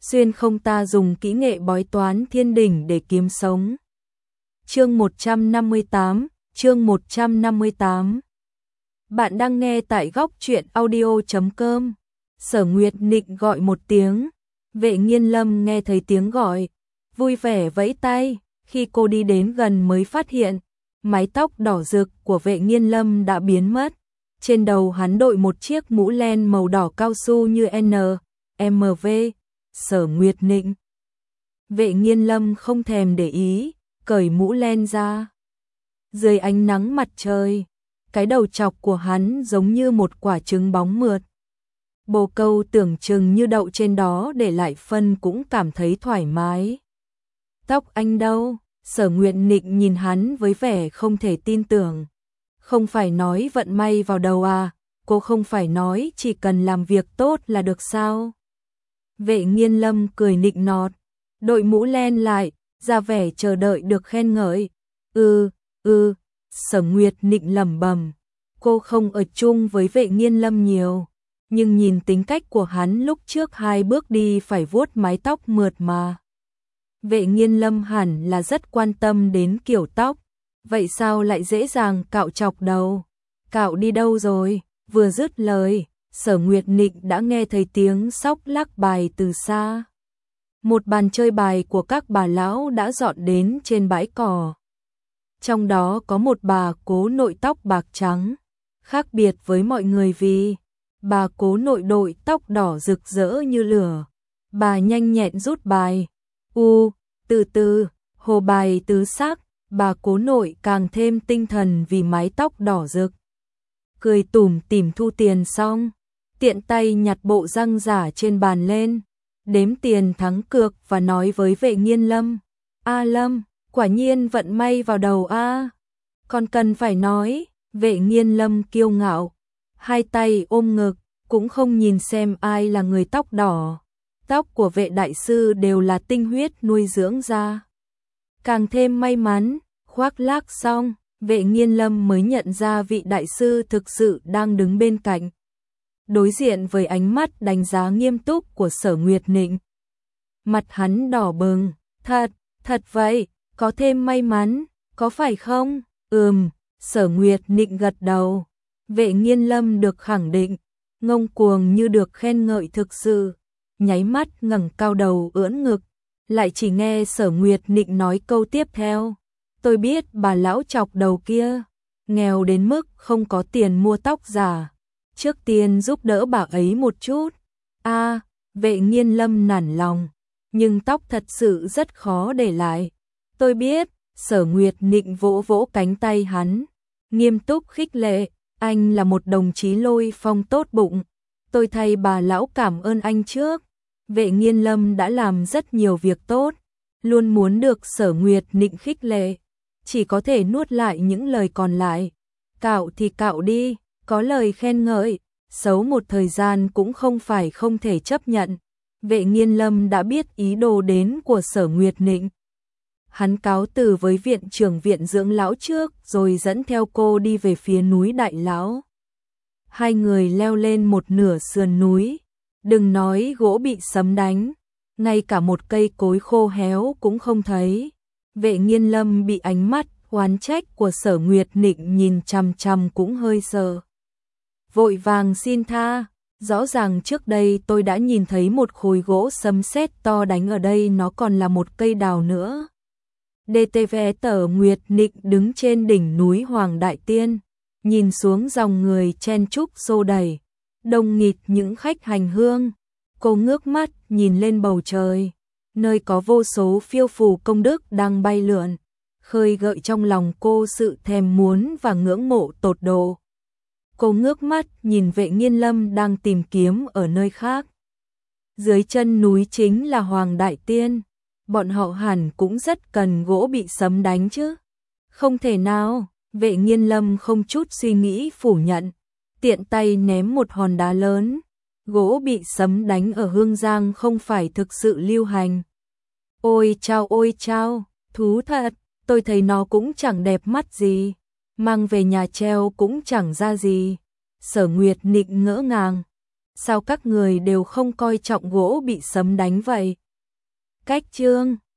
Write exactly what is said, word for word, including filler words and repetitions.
xuyên không ta dùng kỹ nghệ bói toán thiên đỉnh để kiếm sống. Chương một trăm năm mươi tám, chương một trăm năm mươi tám. Bạn đang nghe tại góc truyện audio chấm com. Sở Nguyệt Nịnh gọi một tiếng, Vệ Nghiên Lâm nghe thấy tiếng gọi, vui vẻ vẫy tay, khi cô đi đến gần mới phát hiện, mái tóc đỏ rực của Vệ Nghiên Lâm đã biến mất, trên đầu hắn đội một chiếc mũ len màu đỏ cao su như N M V. Sở Nguyệt Nịnh. Vệ Nghiên Lâm không thèm để ý, cởi mũ len ra. Dưới ánh nắng mặt trời, cái đầu chọc của hắn giống như một quả trứng bóng mượt. Bồ câu tưởng chừng như đậu trên đó để lại phân cũng cảm thấy thoải mái. Tóc anh đâu? Sở Nguyệt Nịnh nhìn hắn với vẻ không thể tin tưởng. Không phải nói vận may vào đầu à, cô không phải nói chỉ cần làm việc tốt là được sao? Vệ Nghiên Lâm cười nịnh nọt, đội mũ len lại, ra vẻ chờ đợi được khen ngợi. Ừ, ừ, Sở Nguyệt Nịnh lẩm bẩm. Cô không ở chung với Vệ Nghiên Lâm nhiều, nhưng nhìn tính cách của hắn lúc trước hai bước đi phải vuốt mái tóc mượt mà. Vệ Nghiên Lâm hẳn là rất quan tâm đến kiểu tóc, vậy sao lại dễ dàng cạo chọc đầu? Cạo đi đâu rồi? Vừa dứt lời, Sở Nguyệt Nịnh đã nghe thấy tiếng xóc lắc bài từ xa. Một bàn chơi bài của các bà lão đã dọn đến trên bãi cỏ. Trong đó có một bà cố nội tóc bạc trắng, khác biệt với mọi người vì bà cố nội đội tóc đỏ rực rỡ như lửa. Bà nhanh nhẹn rút bài. U, từ từ, hồ bài tứ sắc, bà cố nội càng thêm tinh thần vì mái tóc đỏ rực. Cười tủm tỉm thu tiền xong, tiện tay nhặt bộ răng giả trên bàn lên, đếm tiền thắng cược và nói với Vệ Nghiên Lâm. A Lâm, quả nhiên vận may vào đầu a. Còn cần phải nói, Vệ Nghiên Lâm kiêu ngạo, hai tay ôm ngực, cũng không nhìn xem ai là người tóc đỏ. Tóc của Vệ đại sư đều là tinh huyết nuôi dưỡng ra. Càng thêm may mắn, khoác lác xong, Vệ Nghiên Lâm mới nhận ra vị đại sư thực sự đang đứng bên cạnh. Đối diện với ánh mắt đánh giá nghiêm túc của Sở Nguyệt Nịnh. Mặt hắn đỏ bừng, thật, thật vậy, có thêm may mắn, có phải không? Ừm, Sở Nguyệt Nịnh gật đầu. Vệ Nghiên Lâm được khẳng định, ngông cuồng như được khen ngợi thực sự, nháy mắt ngẩng cao đầu ưỡn ngực, lại chỉ nghe Sở Nguyệt Nịnh nói câu tiếp theo. Tôi biết bà lão chọc đầu kia, nghèo đến mức không có tiền mua tóc giả. Trước tiên giúp đỡ bà ấy một chút. A, à, Vệ Nghiên Lâm nản lòng, nhưng tóc thật sự rất khó để lại. Tôi biết, Sở Nguyệt Nịnh vỗ vỗ cánh tay hắn, nghiêm túc khích lệ, anh là một đồng chí Lôi Phong tốt bụng. Tôi thay bà lão cảm ơn anh trước. Vệ Nghiên Lâm đã làm rất nhiều việc tốt, luôn muốn được Sở Nguyệt Nịnh khích lệ, chỉ có thể nuốt lại những lời còn lại. Cạo thì cạo đi, có lời khen ngợi, xấu một thời gian cũng không phải không thể chấp nhận. Vệ Nghiên Lâm đã biết ý đồ đến của Sở Nguyệt Nịnh. Hắn cáo từ với viện trưởng viện dưỡng lão trước rồi dẫn theo cô đi về phía núi Đại Lão. Hai người leo lên một nửa sườn núi, đừng nói gỗ bị sấm đánh, ngay cả một cây cối khô héo cũng không thấy. Vệ Nghiên Lâm bị ánh mắt oán trách của Sở Nguyệt Nịnh nhìn chằm chằm cũng hơi sợ. Vội vàng xin tha, rõ ràng trước đây tôi đã nhìn thấy một khối gỗ sấm sét to đánh ở đây, nó còn là một cây đào nữa. đê tê vê Sở Nguyệt Nịnh đứng trên đỉnh núi Hoàng Đại Tiên, nhìn xuống dòng người chen chúc xô đẩy, đông nghịt những khách hành hương. Cô ngước mắt nhìn lên bầu trời, nơi có vô số phiêu phù công đức đang bay lượn, khơi gợi trong lòng cô sự thèm muốn và ngưỡng mộ tột độ. Cô ngước mắt nhìn Vệ Nghiên Lâm đang tìm kiếm ở nơi khác. Dưới chân núi chính là Hoàng Đại Tiên, bọn họ hẳn cũng rất cần gỗ bị sấm đánh chứ. Không thể nào, Vệ Nghiên Lâm không chút suy nghĩ phủ nhận, tiện tay ném một hòn đá lớn. Gỗ bị sấm đánh ở Hương Giang không phải thực sự lưu hành. Ôi chao ôi chao, thú thật, tôi thấy nó cũng chẳng đẹp mắt gì, mang về nhà treo cũng chẳng ra gì. Sở Nguyệt Nịnh ngỡ ngàng, Sao các người đều không coi trọng gỗ bị sấm đánh vậy? Cách chương